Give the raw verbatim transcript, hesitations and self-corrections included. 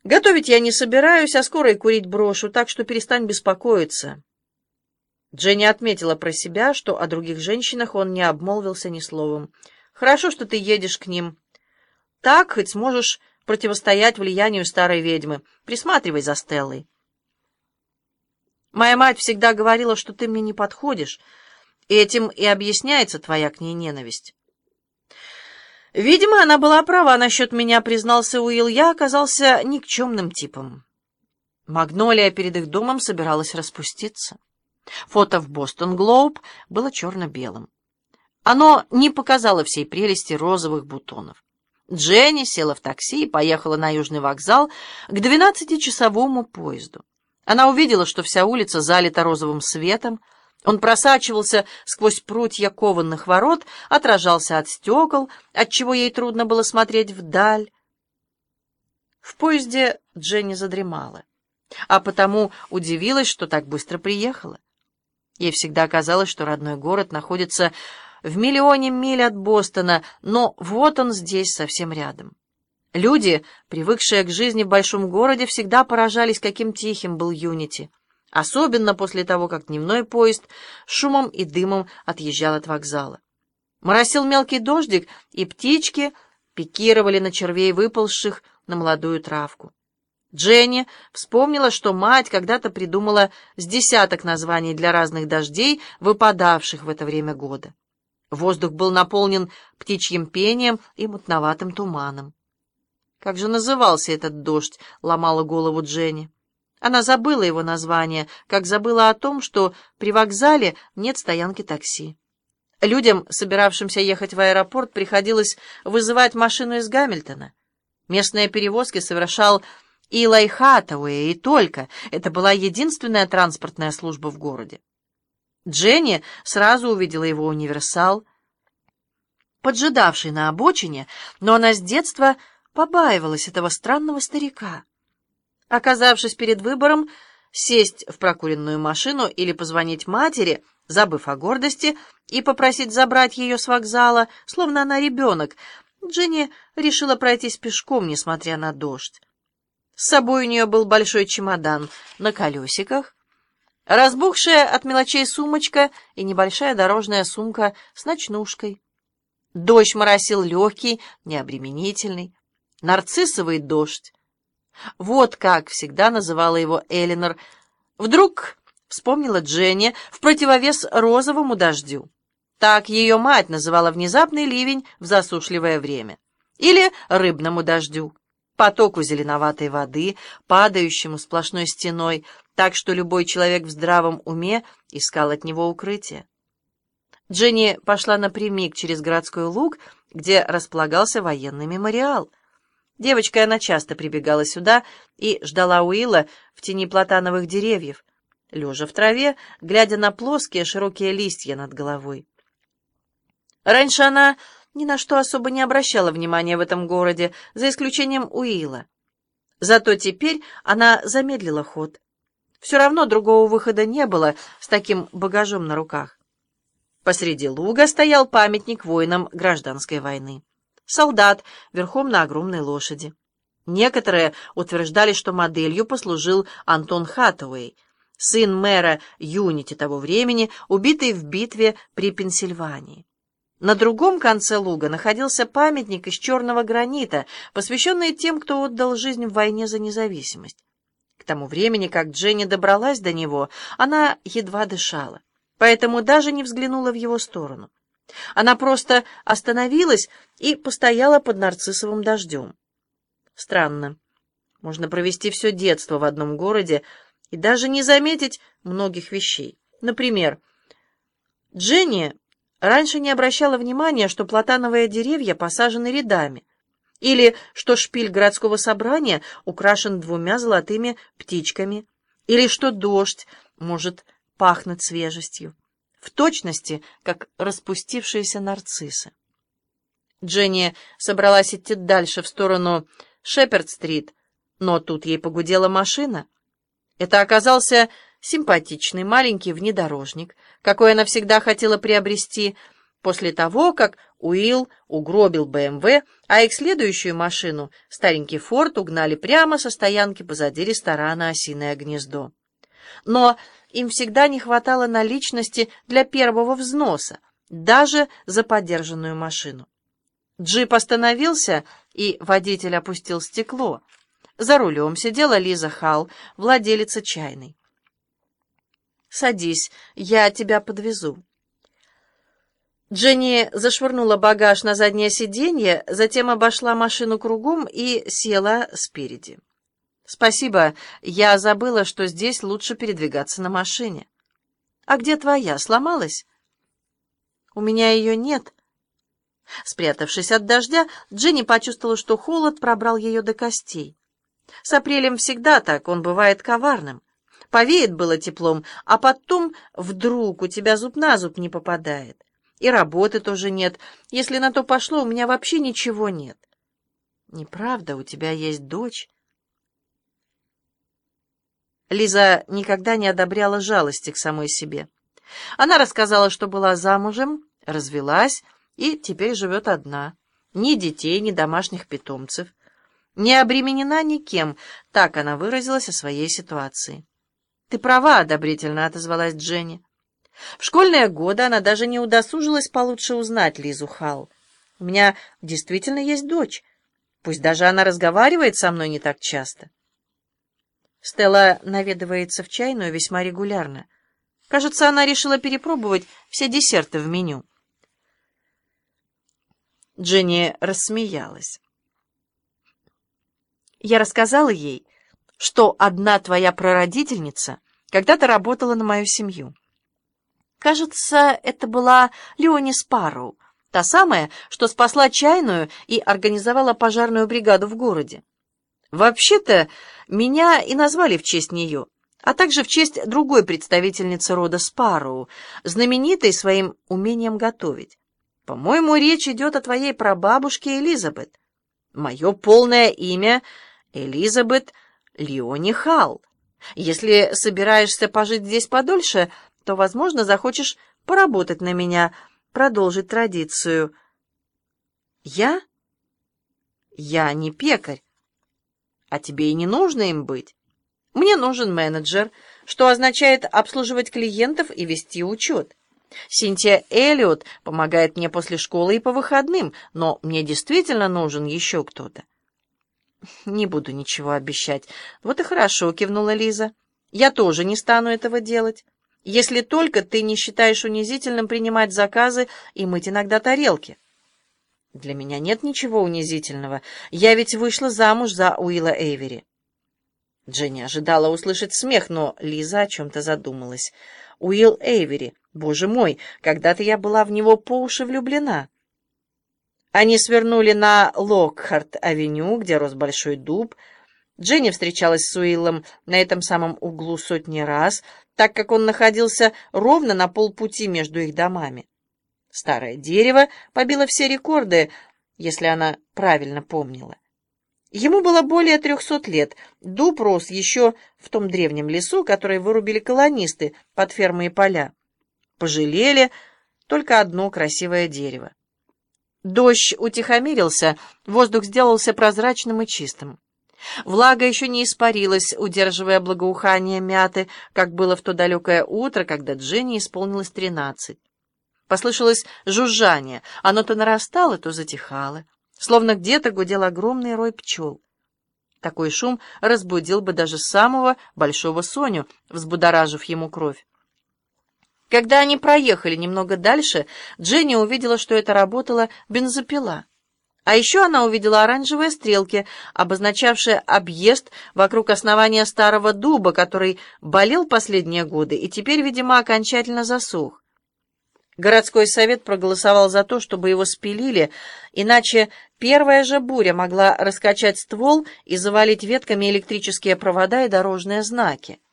Готовить я не собираюсь, а скоро и курить брошу, так что перестань беспокоиться». Дженни отметила про себя, что о других женщинах он не обмолвился ни словом. «Хорошо, что ты едешь к ним. Так хоть сможешь противостоять влиянию старой ведьмы. Присматривай за Стеллой. Моя мать всегда говорила, что ты мне не подходишь, и этим и объясняется твоя к ней ненависть». «Видимо, она была права насчет меня», — признался Уилл. «Я оказался никчемным типом». Магнолия перед их домом собиралась распуститься. Фото в «Бостон Глоуб» было черно-белым. Оно не показало всей прелести розовых бутонов. Дженни села в такси и поехала на Южный вокзал к двенадцатичасовому поезду. Она увидела, что вся улица залита розовым светом. Он просачивался сквозь прутья кованых ворот, отражался от стекол, отчего ей трудно было смотреть вдаль. В поезде Дженни задремала, а потому удивилась, что так быстро приехала. Ей всегда казалось, что родной город находится в миллионе миль от Бостона, но вот он здесь, совсем рядом. Люди, привыкшие к жизни в большом городе, всегда поражались, каким тихим был Юнити, особенно после того, как дневной поезд шумом и дымом отъезжал от вокзала. Моросил мелкий дождик, и птички пикировали на червей, выползших на молодую травку. Дженни вспомнила, что мать когда-то придумала с десяток названий для разных дождей, выпадавших в это время года. Воздух был наполнен птичьим пением и мутноватым туманом. Как же назывался этот дождь, ломала голову Дженни. Она забыла его название, как забыла о том, что при вокзале нет стоянки такси. Людям, собиравшимся ехать в аэропорт, приходилось вызывать машину из Гамильтона. Местные перевозки совершал Илай Хаттауэй, и только. Это была единственная транспортная служба в городе. Дженни сразу увидела его универсал, поджидавший на обочине, но она с детства побаивалась этого странного старика. Оказавшись перед выбором сесть в прокуренную машину или позвонить матери, забыв о гордости, и попросить забрать ее с вокзала, словно она ребенок, Дженни решила пройтись пешком, несмотря на дождь. С собой у нее был большой чемодан на колесиках, разбухшая от мелочей сумочка и небольшая дорожная сумка с ночнушкой. Дождь моросил легкий, необременительный, нарциссовый дождь. Вот как всегда называла его Элинор. Вдруг вспомнила Дженни в противовес розовому дождю. Так ее мать называла внезапный ливень в засушливое время. Или рыбному дождю, потоку зеленоватой воды, падающему сплошной стеной, так что любой человек в здравом уме искал от него укрытие. Дженни пошла напрямик через городской луг, где располагался военный мемориал. Девочкой она часто прибегала сюда и ждала Уилла в тени платановых деревьев, лежа в траве, глядя на плоские широкие листья над головой. Раньше она ни на что особо не обращала внимания в этом городе, за исключением Уилла. Зато теперь она замедлила ход. Все равно другого выхода не было с таким багажом на руках. Посреди луга стоял памятник воинам гражданской войны. Солдат верхом на огромной лошади. Некоторые утверждали, что моделью послужил Антон Хаттауэй, сын мэра Юнити того времени, убитый в битве при Пенсильвании. На другом конце луга находился памятник из черного гранита, посвященный тем, кто отдал жизнь в войне за независимость. К тому времени, как Дженни добралась до него, она едва дышала, поэтому даже не взглянула в его сторону. Она просто остановилась и постояла под нарциссовым дождем. Странно. Можно провести все детство в одном городе и даже не заметить многих вещей. Например, Дженни раньше не обращала внимания, что платановые деревья посажены рядами, или что шпиль городского собрания украшен двумя золотыми птичками, или что дождь может пахнуть свежестью, в точности, как распустившиеся нарциссы. Дженни собралась идти дальше в сторону Шеперд-стрит, но тут ей погудела машина. Это оказался симпатичный маленький внедорожник, какой она всегда хотела приобрести, после того, как Уилл угробил бэ эм вэ, а их следующую машину, старенький Форд, угнали прямо со стоянки позади ресторана «Осиное гнездо». Но им всегда не хватало наличности для первого взноса, даже за подержанную машину. Джип остановился, и водитель опустил стекло. За рулем сидела Лиза Халл, владелица чайной. «Садись, я тебя подвезу». Дженни зашвырнула багаж на заднее сиденье, затем обошла машину кругом и села спереди. «Спасибо, я забыла, что здесь лучше передвигаться на машине». «А где твоя? Сломалась?» «У меня ее нет». Спрятавшись от дождя, Дженни почувствовала, что холод пробрал ее до костей. С апрелем всегда так, он бывает коварным. Повеет было теплом, а потом вдруг у тебя зуб на зуб не попадает. И работы тоже нет. Если на то пошло, у меня вообще ничего нет. Неправда, у тебя есть дочь. Лиза никогда не одобряла жалости к самой себе. Она рассказала, что была замужем, развелась и теперь живет одна. Ни детей, ни домашних питомцев. Не обременена никем, так она выразилась о своей ситуации. «Ты права», — одобрительно отозвалась Дженни. В школьные годы она даже не удосужилась получше узнать Лизу Халл. «У меня действительно есть дочь, пусть даже она разговаривает со мной не так часто». Стелла наведывается в чайную весьма регулярно. Кажется, она решила перепробовать все десерты в меню. Дженни рассмеялась. Я рассказала ей, что одна твоя прародительница когда-то работала на мою семью. Кажется, это была Леони Спарроу, та самая, что спасла чайную и организовала пожарную бригаду в городе. Вообще-то, меня и назвали в честь нее, а также в честь другой представительницы рода Спарроу, знаменитой своим умением готовить. По-моему, речь идет о твоей прабабушке Элизабет. Мое полное имя — Элизабет Леони Халл. Если собираешься пожить здесь подольше, то, возможно, захочешь поработать на меня, продолжить традицию. Я? Я не пекарь. А тебе и не нужно им быть. Мне нужен менеджер, что означает обслуживать клиентов и вести учет. Синтия Эллиот помогает мне после школы и по выходным, но мне действительно нужен еще кто-то. Не буду ничего обещать. Вот и хорошо, кивнула Лиза. Я тоже не стану этого делать. Если только ты не считаешь унизительным принимать заказы и мыть иногда тарелки. Для меня нет ничего унизительного. Я ведь вышла замуж за Уилла Эйвери. Дженни ожидала услышать смех, но Лиза о чем-то задумалась. Уилл Эйвери, боже мой, когда-то я была в него по уши влюблена. Они свернули на Локхарт-авеню, где рос большой дуб. Дженни встречалась с Уиллом на этом самом углу сотни раз, так как он находился ровно на полпути между их домами. Старое дерево побило все рекорды, если она правильно помнила. Ему было более трехсот лет. Дуб рос еще в том древнем лесу, который вырубили колонисты под фермы и поля. Пожалели только одно красивое дерево. Дождь утихомирился, воздух сделался прозрачным и чистым. Влага еще не испарилась, удерживая благоухание мяты, как было в то далекое утро, когда Дженни исполнилось тринадцать. Послышалось жужжание, оно то нарастало, то затихало, словно где-то гудел огромный рой пчел. Такой шум разбудил бы даже самого большого Соню, взбудоражив ему кровь. Когда они проехали немного дальше, Дженни увидела, что это работала бензопила. А еще она увидела оранжевые стрелки, обозначавшие объезд вокруг основания старого дуба, который болел последние годы и теперь, видимо, окончательно засох. Городской совет проголосовал за то, чтобы его спилили, иначе первая же буря могла раскачать ствол и завалить ветками электрические провода и дорожные знаки.